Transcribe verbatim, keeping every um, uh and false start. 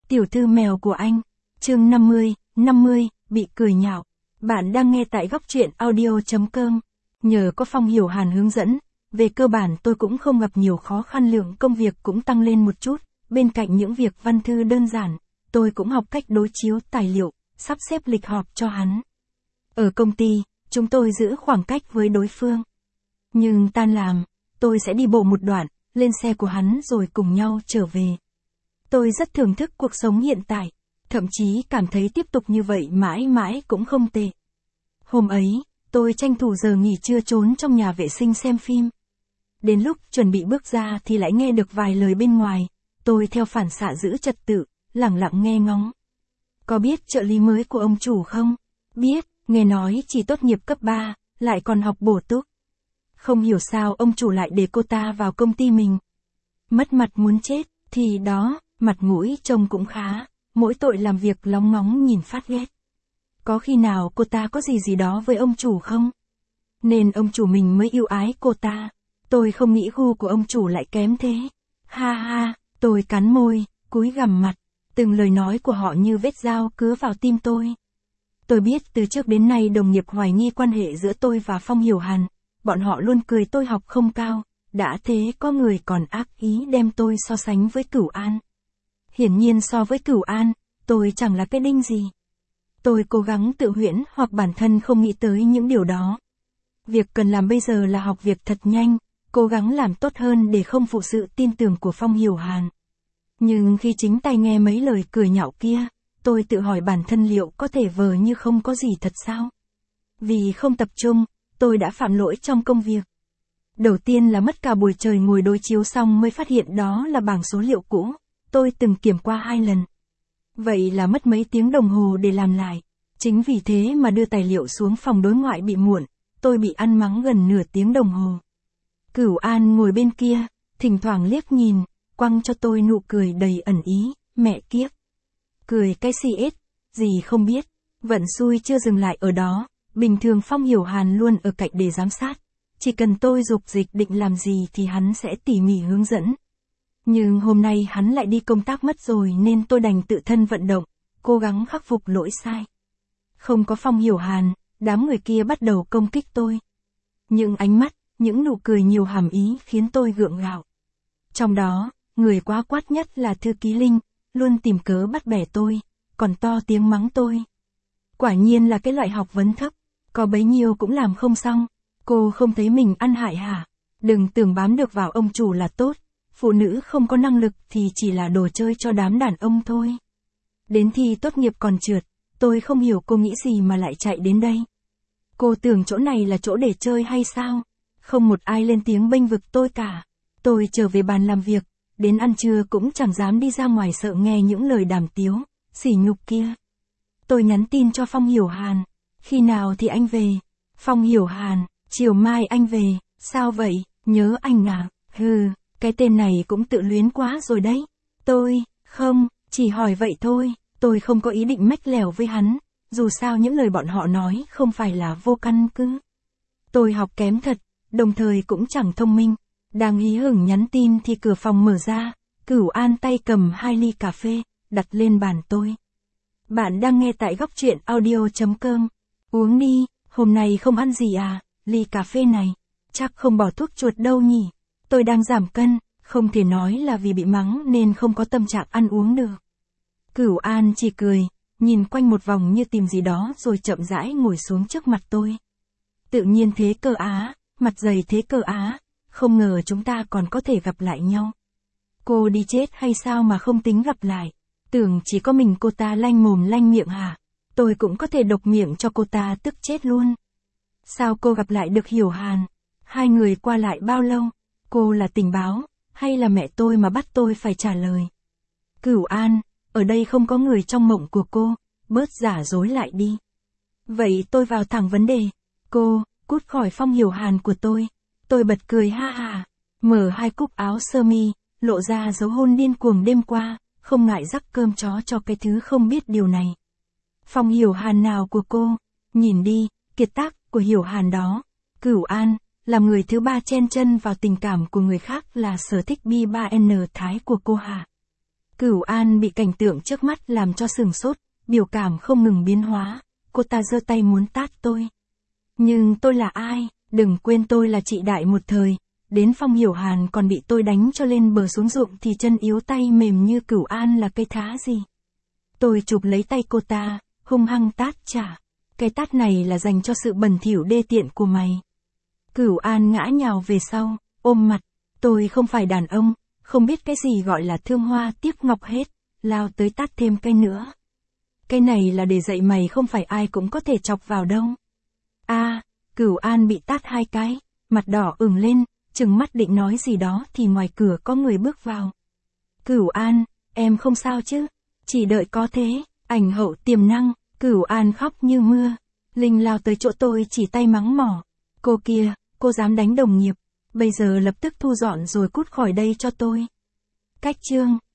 Tiểu thư mèo của anh. Chương năm mươi, năm mươi, bị cười nhạo. Bạn đang nghe tại góc truyện audio chấm com. Nhờ có Phong Hiểu Hàn hướng dẫn, về cơ bản tôi cũng không gặp nhiều khó khăn, lượng công việc cũng tăng lên một chút. Bên cạnh những việc văn thư đơn giản, tôi cũng học cách đối chiếu tài liệu, sắp xếp lịch họp cho hắn. Ở công ty, chúng tôi giữ khoảng cách với đối phương. Nhưng tan làm, tôi sẽ đi bộ một đoạn, lên xe của hắn rồi cùng nhau trở về. Tôi rất thưởng thức cuộc sống hiện tại, thậm chí cảm thấy tiếp tục như vậy mãi mãi cũng không tệ. Hôm ấy, tôi tranh thủ giờ nghỉ trưa trốn trong nhà vệ sinh xem phim. Đến lúc chuẩn bị bước ra thì lại nghe được vài lời bên ngoài, tôi theo phản xạ giữ trật tự, lẳng lặng nghe ngóng. Có biết trợ lý mới của ông chủ không? Biết, nghe nói chỉ tốt nghiệp cấp ba, lại còn học bổ túc. Không hiểu sao ông chủ lại để cô ta vào công ty mình. Mất mặt muốn chết, thì đó, mặt mũi trông cũng khá, mỗi tội làm việc lóng ngóng nhìn phát ghét. Có khi nào cô ta có gì gì đó với ông chủ không? Nên ông chủ mình mới yêu ái cô ta. Tôi không nghĩ gu của ông chủ lại kém thế. Ha ha, tôi cắn môi, cúi gằm mặt. Từng lời nói của họ như vết dao cứa vào tim tôi. Tôi biết từ trước đến nay đồng nghiệp hoài nghi quan hệ giữa tôi và Phong Hiểu Hàn. Bọn họ luôn cười tôi học không cao. Đã thế có người còn ác ý đem tôi so sánh với Cửu An. Hiển nhiên so với Cửu An, tôi chẳng là cái đinh gì. Tôi cố gắng tự huyễn hoặc bản thân không nghĩ tới những điều đó. Việc cần làm bây giờ là học việc thật nhanh, cố gắng làm tốt hơn để không phụ sự tin tưởng của Phong Hiểu Hàn. Nhưng khi chính tay nghe mấy lời cười nhạo kia, tôi tự hỏi bản thân liệu có thể vờ như không có gì thật sao? Vì không tập trung, tôi đã phạm lỗi trong công việc. Đầu tiên là mất cả buổi trời ngồi đối chiếu xong mới phát hiện đó là bảng số liệu cũ, tôi từng kiểm qua hai lần. Vậy là mất mấy tiếng đồng hồ để làm lại. Chính vì thế mà đưa tài liệu xuống phòng đối ngoại bị muộn, tôi bị ăn mắng gần nửa tiếng đồng hồ. Cửu An ngồi bên kia, thỉnh thoảng liếc nhìn, quăng cho tôi nụ cười đầy ẩn ý, mẹ kiếp. Cười cái xì ết, gì không biết, vận xui chưa dừng lại ở đó, bình thường Phong Hiểu Hàn luôn ở cạnh để giám sát. Chỉ cần tôi dục dịch định làm gì thì hắn sẽ tỉ mỉ hướng dẫn. Nhưng hôm nay hắn lại đi công tác mất rồi nên tôi đành tự thân vận động, cố gắng khắc phục lỗi sai. Không có Phong Hiểu Hàn, đám người kia bắt đầu công kích tôi. Những ánh mắt, những nụ cười nhiều hàm ý khiến tôi gượng gạo. Trong đó, người quá quát nhất là thư ký Linh, luôn tìm cớ bắt bẻ tôi, còn to tiếng mắng tôi. Quả nhiên là cái loại học vấn thấp, có bấy nhiêu cũng làm không xong. Cô không thấy mình ăn hại hả? Đừng tưởng bám được vào ông chủ là tốt. Phụ nữ không có năng lực thì chỉ là đồ chơi cho đám đàn ông thôi. Đến thi tốt nghiệp còn trượt, tôi không hiểu cô nghĩ gì mà lại chạy đến đây. Cô tưởng chỗ này là chỗ để chơi hay sao? Không một ai lên tiếng bênh vực tôi cả. Tôi trở về bàn làm việc, đến ăn trưa cũng chẳng dám đi ra ngoài sợ nghe những lời đàm tiếu, sỉ nhục kia. Tôi nhắn tin cho Phong Hiểu Hàn. Khi nào thì anh về? Phong Hiểu Hàn, chiều mai anh về. Sao vậy? Nhớ anh à? Hừ. Cái tên này cũng tự luyến quá rồi đấy. Tôi, không, chỉ hỏi vậy thôi, tôi không có ý định mách lèo với hắn, dù sao những lời bọn họ nói không phải là vô căn cứ. Tôi học kém thật, đồng thời cũng chẳng thông minh, đang hí hửng nhắn tin thì cửa phòng mở ra, Cửu An tay cầm hai ly cà phê, đặt lên bàn tôi. Bạn đang nghe tại góc truyện audio chấm com, uống đi, hôm nay không ăn gì à, ly cà phê này, chắc không bỏ thuốc chuột đâu nhỉ. Tôi đang giảm cân, không thể nói là vì bị mắng nên không có tâm trạng ăn uống được. Cửu An chỉ cười, nhìn quanh một vòng như tìm gì đó rồi chậm rãi ngồi xuống trước mặt tôi. Tự nhiên thế cơ á, mặt dày thế cơ á, không ngờ chúng ta còn có thể gặp lại nhau. Cô đi chết hay sao mà không tính gặp lại? Tưởng chỉ có mình cô ta lanh mồm lanh miệng hả? Tôi cũng có thể độc miệng cho cô ta tức chết luôn. Sao cô gặp lại được Hiểu Hàn? Hai người qua lại bao lâu? Cô là tình báo, hay là mẹ tôi mà bắt tôi phải trả lời? Cửu An, ở đây không có người trong mộng của cô, bớt giả dối lại đi. Vậy tôi vào thẳng vấn đề. Cô, cút khỏi Phong Hiểu Hàn của tôi. Tôi bật cười ha ha, mở hai cúc áo sơ mi, lộ ra dấu hôn điên cuồng đêm qua, không ngại rắc cơm chó cho cái thứ không biết điều này. Phong Hiểu Hàn nào của cô? Nhìn đi, kiệt tác của Hiểu Hàn đó. Cửu An, làm người thứ ba chen chân vào tình cảm của người khác là sở thích bi ba N Thái của cô hả? Cửu An bị cảnh tượng trước mắt làm cho sửng sốt, biểu cảm không ngừng biến hóa, cô ta giơ tay muốn tát tôi. Nhưng tôi là ai, đừng quên tôi là chị đại một thời, đến Phong Hiểu Hàn còn bị tôi đánh cho lên bờ xuống ruộng thì chân yếu tay mềm như Cửu An là cây thá gì. Tôi chụp lấy tay cô ta, hung hăng tát trả. Cái tát này là dành cho sự bẩn thỉu đê tiện của mày. Cửu An ngã nhào về sau, ôm mặt. Tôi không phải đàn ông, không biết cái gì gọi là thương hoa tiếc ngọc hết, lao tới tát thêm cây nữa. Cái này là để dạy mày không phải ai cũng có thể chọc vào đâu. A, à, Cửu An bị tát hai cái, mặt đỏ ửng lên, trừng mắt định nói gì đó thì ngoài cửa có người bước vào. Cửu An, em không sao chứ? Chỉ đợi có thế, ảnh hậu tiềm năng. Cửu An khóc như mưa. Linh lao tới chỗ tôi chỉ tay mắng mỏ. Cô kia, cô dám đánh đồng nghiệp. Bây giờ lập tức thu dọn rồi cút khỏi đây cho tôi. Cách chương.